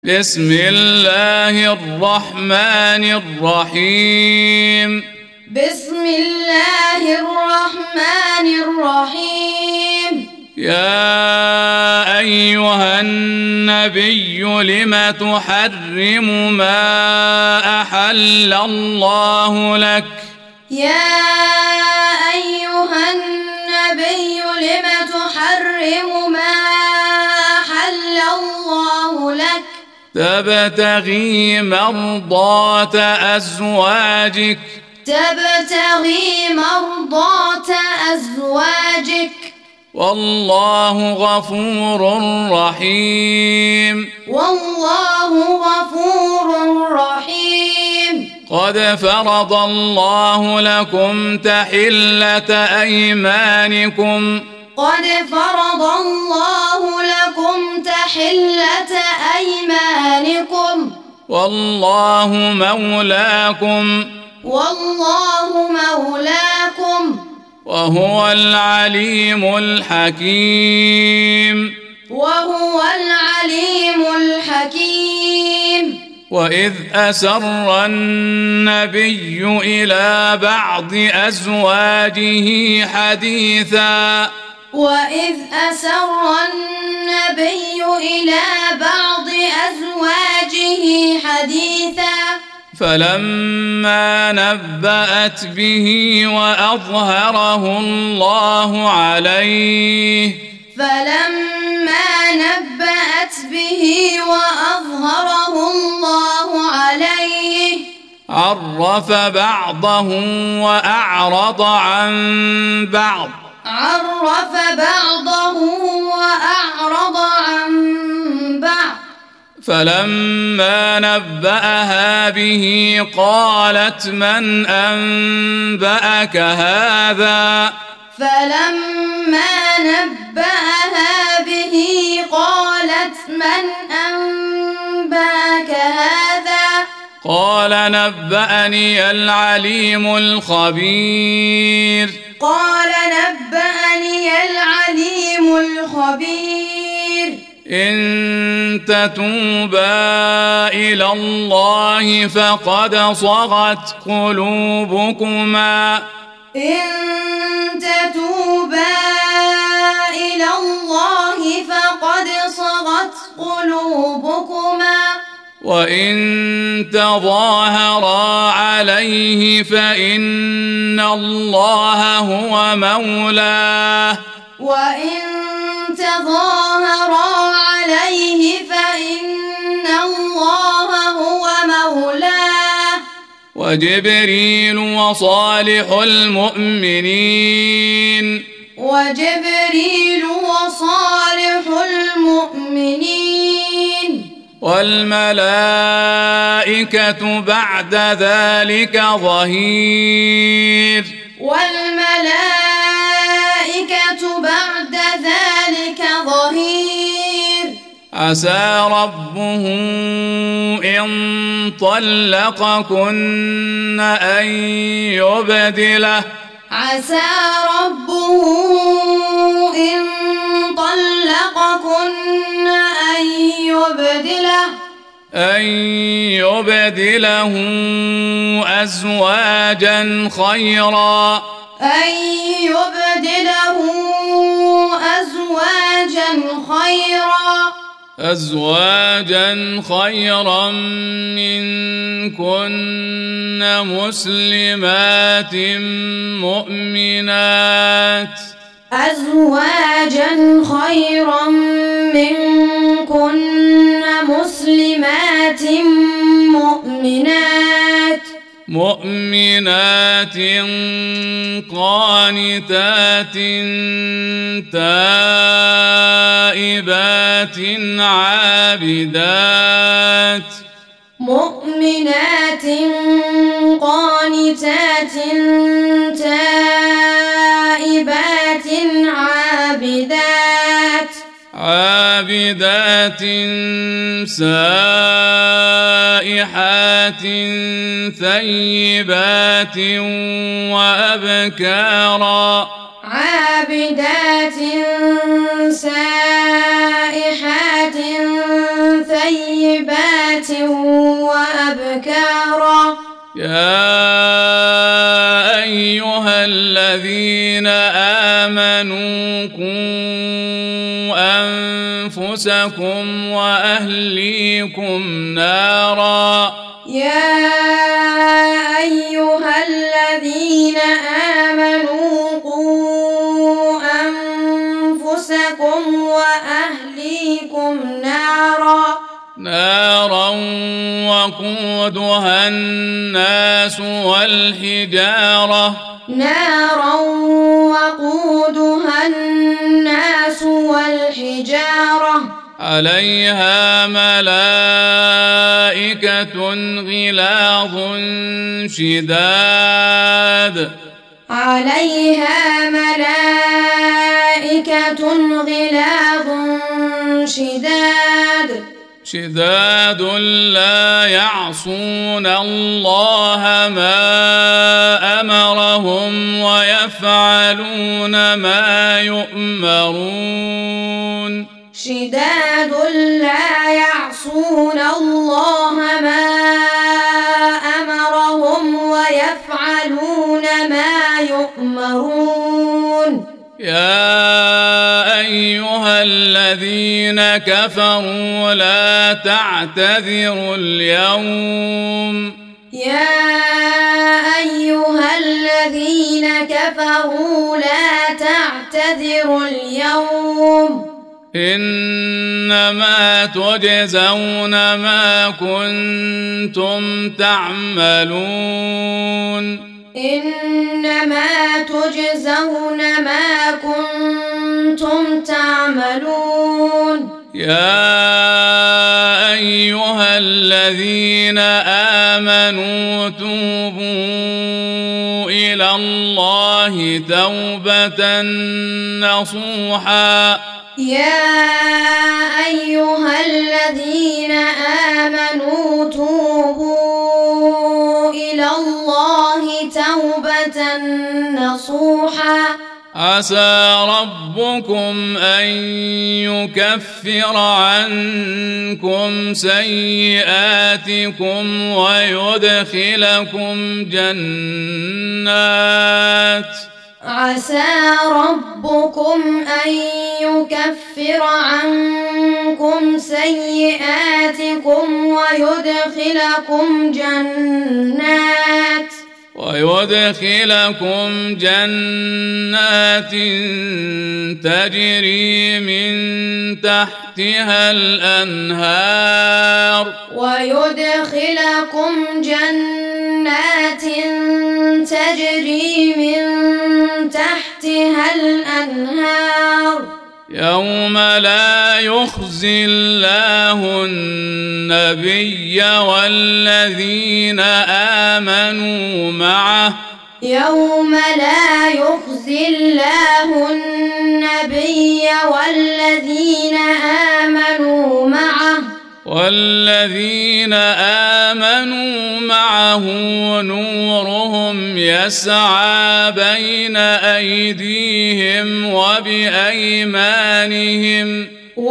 بسم الله الرحمن الرحيم. بسم الله الرحمن الرحيم. يا أيها النبي لم تحرم ما أحل الله لك؟ يا أيها النبي لم تحرم ما أحل الله لك؟ تبتغي مرضات أزواجك. تبتغي مرضات أزواجك. والله غفور رحيم. والله غفور رحيم. قد فرض الله لكم تحلة أيمانكم. قد فرض الله لكم تحلة أيمانكم. والله مولاكم. والله مولاكم. وهو العليم الحكيم. وهو العليم الحكيم. وإذ أسر النبي إلى بعض أزواجه حديثا. وإذ أسر النبي إلى بعض أزواجه حديثا. فلما نبأت به وأظهره الله عليه. فلما نبأت به وأظهره الله عليه. عرف بعضه وأعرض عن بعض. عرف بعضه وأعرض عن بعض. فلما نبأها به قالت من أنبأك هذا؟ فلما نبأها به قالت من أنبأك هذا؟ قال نبأني العليم الخبير. قال نبأني العليم الخبير. إن تتوبا إلى الله فقد صغت قلوبكما. إن تتوبا إلى الله فقد صغت قلوبكما. وإن تظاهرا عليه فإن الله هو مولاه. وإن تظاهرا عليه فإن الله هو مولاه. وجبريل وصالح المؤمنين. وجبريل وصالح المؤمنين. والملائكة بعد ذلك ظهير. والملائكة بعد ذلك ظهير. عسى ربه إن طلقكن أن يبدله. عسى ربه إن طلقكن أن يبدله أزواجا خيرا. أن يبدله أزواجا خيرا منكن مسلمات مؤمنات. أزواجا خيرا منكن مسلمات مؤمنات قانتات تائبات عابدات. مؤمنات قانتات تائبات عابدات سائحات ثيبات وأبكارا. عابدات سائحات ثيبات مسلمات وأبكارا يا أيها الذين آمنوا قوا أنفسكم وأهليكم نارا يا أيها الذين آمنوا قوا أنفسكم وأهليكم نارا وقودها الناس والحجارة عليها ملائكة غلاظ شداد لا يعصون الله ما أمرهم ويفعلون ما يؤمرون يا أيها الذين كفروا لا تعتذروا اليوم إنما تجزون ما كنتم تعملون يا أيها الذين آمنوا توبوا إلى الله توبة نصوحا عسى ربكم أن يكفر عنكم سيئاتكم ويدخلكم جنات تجري من تحتها الأنهار يوم لا يخزي الله النبي والذين آمنوا معه نورهم يسعى بين أيديهم وبأيمانهم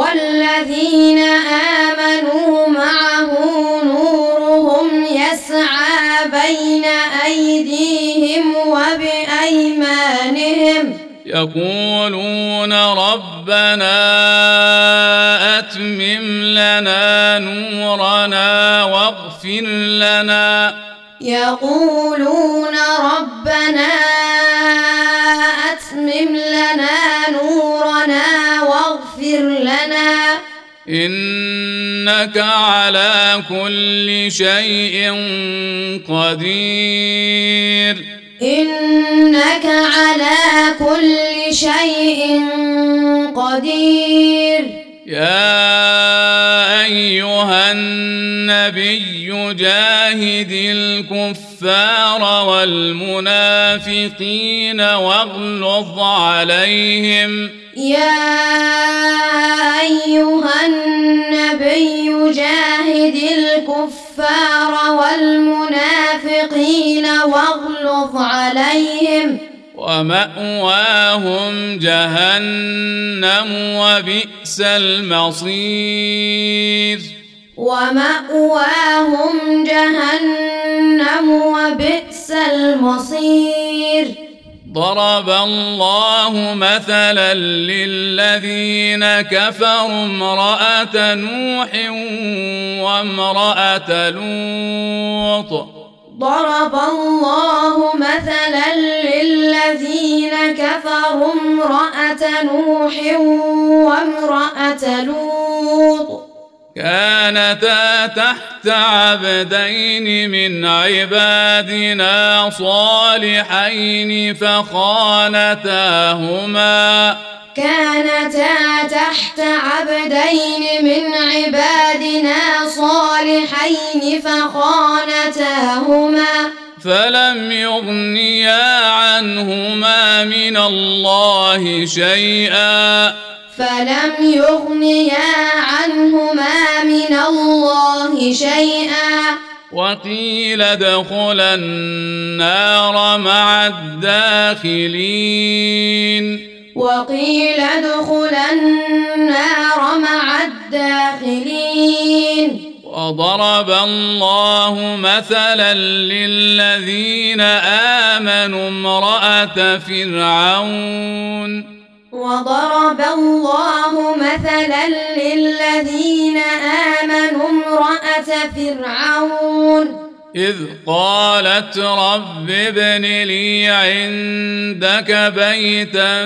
يقولون ربنا أتمم لنا نورنا واغفر لنا إنك على كل شيء قدير يا أيها النبي جاهد الكفار والمنافقين واغلظ عليهم ومأواهم جهنم وبئس المصير ومأواهم جهنم وبئس المصير. ضرب الله مثلا للذين كفروا امرأة نوح وامرأة لوط. ضرب الله مثلا للذين كفروا امرأة نوح وامرأة لوط كانتا تحت عبدين من عبادنا صالحين فخانتاهما من عبادنا صالحين فخانتاهما فلم يغنيا عنهما من الله شيئا وقيل ادخلا النار مع الداخلين. وضرب الله مثلا للذين آمنوا امرأة فرعون إذ قالت رب ابن لي عندك بيتا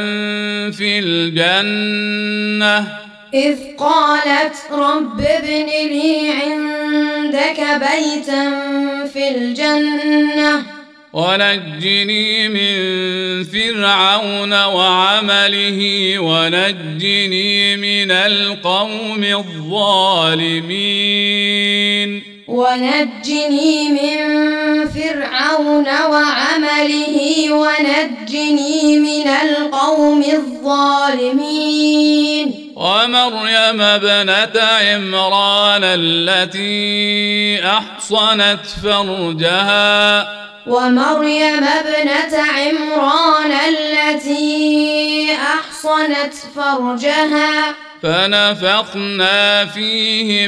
في الجنة ونجني من فرعون وعمله ونجني من القوم الظالمين. ومريم ابنة عمران التي أحصنت فرجها فنفخنا فيه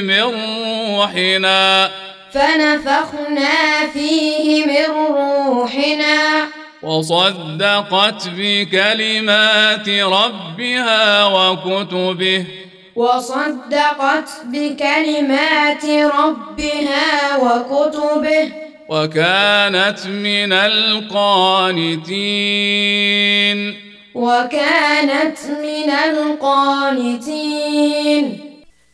من روحنا وصدقت بكلمات ربها وكتبه وكانت من القانتين.